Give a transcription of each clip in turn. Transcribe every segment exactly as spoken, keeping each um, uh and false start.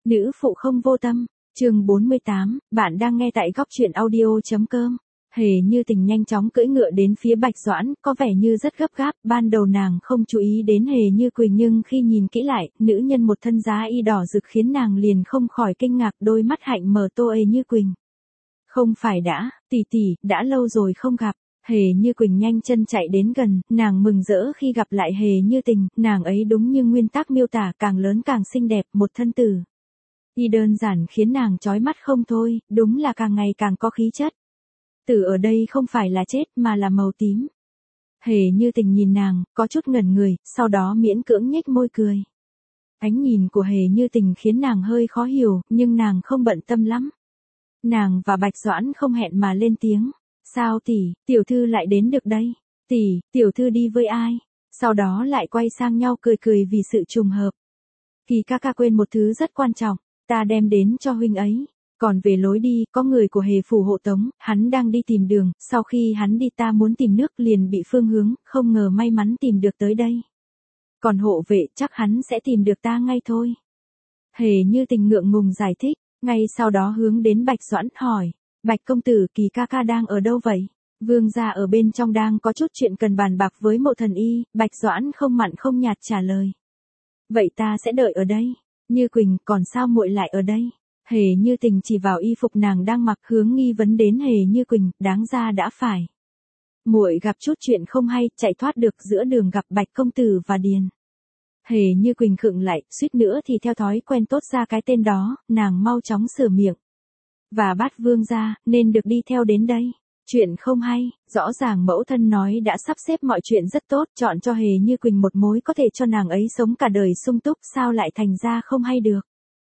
Nữ phụ không vô tâm, chương bốn mươi tám, bạn đang nghe tại góc truyện audio.com. Hề Như Tình nhanh chóng cưỡi ngựa đến phía Bạch Doãn, có vẻ như rất gấp gáp, ban đầu nàng không chú ý đến Hề Như Quỳnh nhưng khi nhìn kỹ lại, nữ nhân một thân giá y đỏ rực khiến nàng liền không khỏi kinh ngạc, đôi mắt hạnh mở to Hề Như Quỳnh. Không phải đã, tỷ tỷ, đã lâu rồi không gặp. Hề Như Quỳnh nhanh chân chạy đến gần, nàng mừng rỡ khi gặp lại Hề Như Tình, nàng ấy đúng như nguyên tắc miêu tả, càng lớn càng xinh đẹp, một thân tử y đơn giản khiến nàng chói mắt không thôi, đúng là càng ngày càng có khí chất. Tử ở đây không phải là chết mà là màu tím. Hề Như Tình nhìn nàng, có chút ngẩn người, sau đó miễn cưỡng nhếch môi cười. Ánh nhìn của Hề Như Tình khiến nàng hơi khó hiểu, nhưng nàng không bận tâm lắm. Nàng và Bạch Doãn không hẹn mà lên tiếng. Sao tỷ, tiểu thư lại đến được đây? Tỷ, tiểu thư đi với ai? Sau đó lại quay sang nhau cười cười vì sự trùng hợp. Kỳ ca ca quên một thứ rất quan trọng, ta đem đến cho huynh ấy. Còn về lối đi, có người của Hề phủ hộ tống, hắn đang đi tìm đường, sau khi hắn đi ta muốn tìm nước liền bị phương hướng, không ngờ may mắn tìm được tới đây. Còn hộ vệ chắc hắn sẽ tìm được ta ngay thôi. Hề Như Tình ngượng ngùng giải thích, ngay sau đó hướng đến Bạch Doãn hỏi. Bạch công tử, Kỳ ca ca đang ở đâu vậy? Vương gia ở bên trong đang có chút chuyện cần bàn bạc với Mộ Thần Y, Bạch Doãn không mặn không nhạt trả lời. Vậy ta sẽ đợi ở đây. Như Quỳnh, còn sao muội lại ở đây? Hề Như Tình chỉ vào y phục nàng đang mặc, hướng nghi vấn đến Hề Như Quỳnh, đáng ra đã phải. Muội gặp chút chuyện không hay, chạy thoát được giữa đường gặp Bạch công tử và Điền. Hề Như Quỳnh khựng lại, suýt nữa thì theo thói quen tốt ra cái tên đó, nàng mau chóng sửa miệng. Và bắt vương gia, nên được đi theo đến đây. Chuyện không hay, rõ ràng mẫu thân nói đã sắp xếp mọi chuyện rất tốt, chọn cho Hề Như Quỳnh một mối có thể cho nàng ấy sống cả đời sung túc, sao lại thành ra không hay được.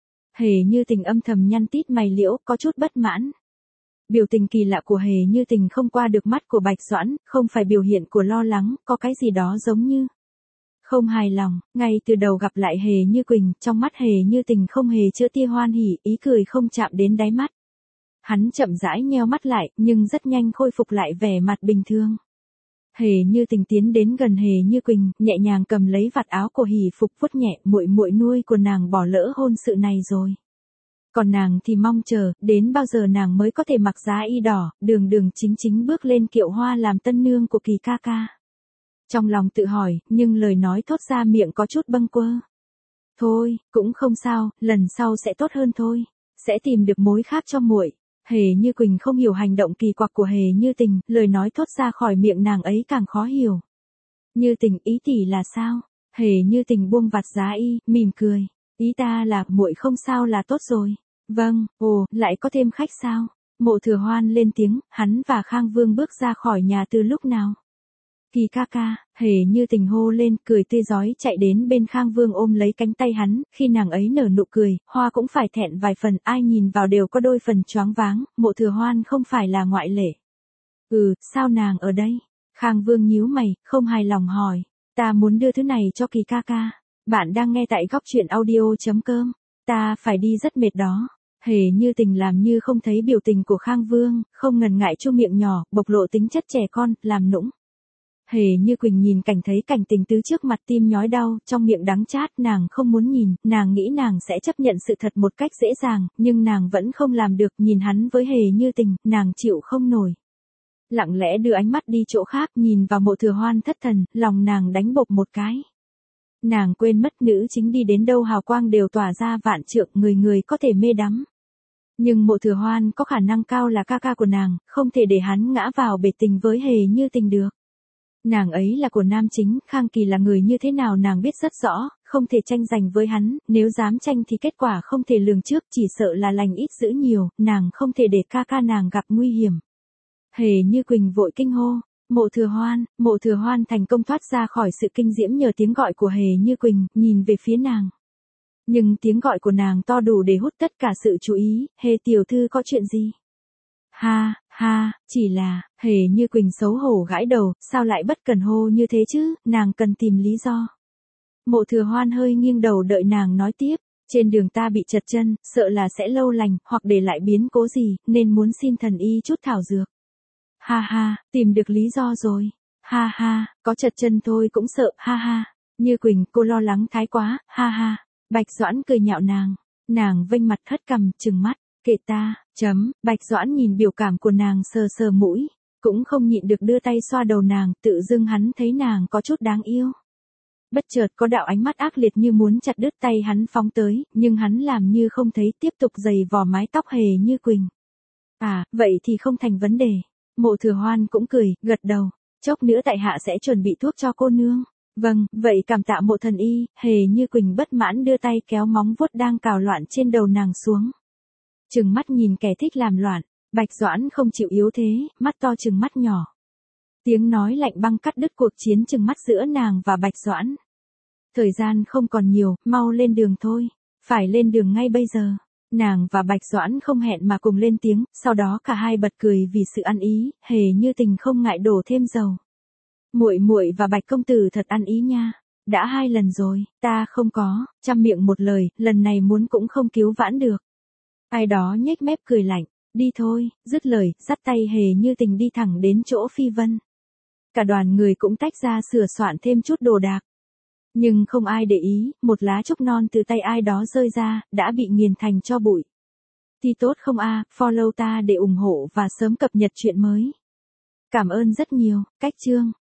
Hề Như Tình âm thầm nhăn tít mày liễu, có chút bất mãn. Biểu tình kỳ lạ của Hề Như Tình không qua được mắt của Bạch Doãn, không phải biểu hiện của lo lắng, có cái gì đó giống như không hài lòng. Ngay từ đầu gặp lại Hề Như Quỳnh, trong mắt Hề Như Tình không hề chứa tia hoan hỉ, ý cười không chạm đến đáy mắt. Hắn chậm rãi nheo mắt lại, nhưng rất nhanh khôi phục lại vẻ mặt bình thường. Hề Như Tình tiến đến gần Hề Như Quỳnh, nhẹ nhàng cầm lấy vạt áo của hỷ phục vuốt nhẹ, muội muội nuôi của nàng bỏ lỡ hôn sự này rồi. Còn nàng thì mong chờ, đến bao giờ nàng mới có thể mặc giá y đỏ, đường đường chính chính bước lên kiệu hoa làm tân nương của Kỳ ca ca. Trong lòng tự hỏi, nhưng lời nói thốt ra miệng có chút bâng quơ. Thôi, cũng không sao, lần sau sẽ tốt hơn thôi, sẽ tìm được mối khác cho muội. Hề Như Quỳnh không hiểu hành động kỳ quặc của Hề Như Tình, lời nói thốt ra khỏi miệng nàng ấy càng khó hiểu. Như Tình, ý tỷ là sao? Hề Như Tình buông vạt giá y, mỉm cười. Ý ta là, muội không sao là tốt rồi. Vâng, ồ, lại có thêm khách sao? Mộ Thừa Hoan lên tiếng, hắn và Khang Vương bước ra khỏi nhà từ lúc nào? Kỳ ca ca, Hề Như Tình hô lên, cười tươi rói chạy đến bên Khang Vương ôm lấy cánh tay hắn, khi nàng ấy nở nụ cười, hoa cũng phải thẹn vài phần, ai nhìn vào đều có đôi phần choáng váng, Mộ Thừa Hoan không phải là ngoại lệ. Ừ, sao nàng ở đây? Khang Vương nhíu mày, không hài lòng hỏi, ta muốn đưa thứ này cho Kỳ ca ca. Bạn đang nghe tại góc truyện audio.com, ta phải đi rất mệt đó. Hề Như Tình làm như không thấy biểu tình của Khang Vương, không ngần ngại chu miệng nhỏ, bộc lộ tính chất trẻ con, làm nũng. Hề Như Quỳnh nhìn cảnh thấy cảnh tình tứ trước mặt tim nhói đau, trong miệng đắng chát, nàng không muốn nhìn, nàng nghĩ nàng sẽ chấp nhận sự thật một cách dễ dàng, nhưng nàng vẫn không làm được, nhìn hắn với Hề Như Tình, nàng chịu không nổi. Lặng lẽ đưa ánh mắt đi chỗ khác, nhìn vào Mộ Thừa Hoan thất thần, lòng nàng đánh bộp một cái. Nàng quên mất nữ chính đi đến đâu hào quang đều tỏa ra vạn trượng, người người có thể mê đắm. Nhưng Mộ Thừa Hoan có khả năng cao là ca ca của nàng, không thể để hắn ngã vào bể tình với Hề Như Tình được. Nàng ấy là của nam chính, Khang Kỳ là người như thế nào nàng biết rất rõ, không thể tranh giành với hắn, nếu dám tranh thì kết quả không thể lường trước, chỉ sợ là lành ít dữ nhiều, nàng không thể để ca ca nàng gặp nguy hiểm. Hề Như Quỳnh vội kinh hô, Mộ Thừa Hoan, Mộ Thừa Hoan thành công thoát ra khỏi sự kinh diễm nhờ tiếng gọi của Hề Như Quỳnh, nhìn về phía nàng. Nhưng tiếng gọi của nàng to đủ để hút tất cả sự chú ý, Hề tiểu thư có chuyện gì? Ha, ha, chỉ là, Hề Như Quỳnh xấu hổ gãi đầu, sao lại bất cần hô như thế chứ, nàng cần tìm lý do. Mộ Thừa Hoan hơi nghiêng đầu đợi nàng nói tiếp, trên đường ta bị trật chân, sợ là sẽ lâu lành, hoặc để lại biến cố gì, nên muốn xin thần y chút thảo dược. Ha ha, tìm được lý do rồi. Ha ha, có trật chân thôi cũng sợ, ha ha. Như Quỳnh, cô lo lắng thái quá, ha ha. Bạch Doãn cười nhạo nàng. Nàng vênh mặt hất cằm, trừng mắt, kệ ta, chấm, Bạch Doãn nhìn biểu cảm của nàng sờ sờ mũi, cũng không nhịn được đưa tay xoa đầu nàng, tự dưng hắn thấy nàng có chút đáng yêu. Bất chợt có đạo ánh mắt ác liệt như muốn chặt đứt tay hắn phóng tới, nhưng hắn làm như không thấy, tiếp tục giày vò mái tóc Hề Như Quỳnh. À, vậy thì không thành vấn đề. Mộ Thừa Hoan cũng cười, gật đầu, chốc nữa tại hạ sẽ chuẩn bị thuốc cho cô nương. Vâng, vậy cảm tạ Mộ thần y. Hề Như Quỳnh bất mãn đưa tay kéo móng vuốt đang cào loạn trên đầu nàng xuống. Trừng mắt nhìn kẻ thích làm loạn, Bạch Doãn không chịu yếu thế, mắt to trừng mắt nhỏ. Tiếng nói lạnh băng cắt đứt cuộc chiến trừng mắt giữa nàng và Bạch Doãn. Thời gian không còn nhiều, mau lên đường thôi. Phải lên đường ngay bây giờ. Nàng và Bạch Doãn không hẹn mà cùng lên tiếng, sau đó cả hai bật cười vì sự ăn ý, Hề Như Tình không ngại đổ thêm dầu. Muội muội và Bạch công tử thật ăn ý nha. Đã hai lần rồi, ta không có, trăm miệng một lời, lần này muốn cũng không cứu vãn được. Ai đó nhếch mép cười lạnh, đi thôi, dứt lời, dắt tay Hề Như Tình đi thẳng đến chỗ Phi Vân. Cả đoàn người cũng tách ra sửa soạn thêm chút đồ đạc. Nhưng không ai để ý, một lá trúc non từ tay ai đó rơi ra, đã bị nghiền thành tro bụi. Thì tốt không a, à, follow ta để ủng hộ và sớm cập nhật chuyện mới. Cảm ơn rất nhiều, cách chương.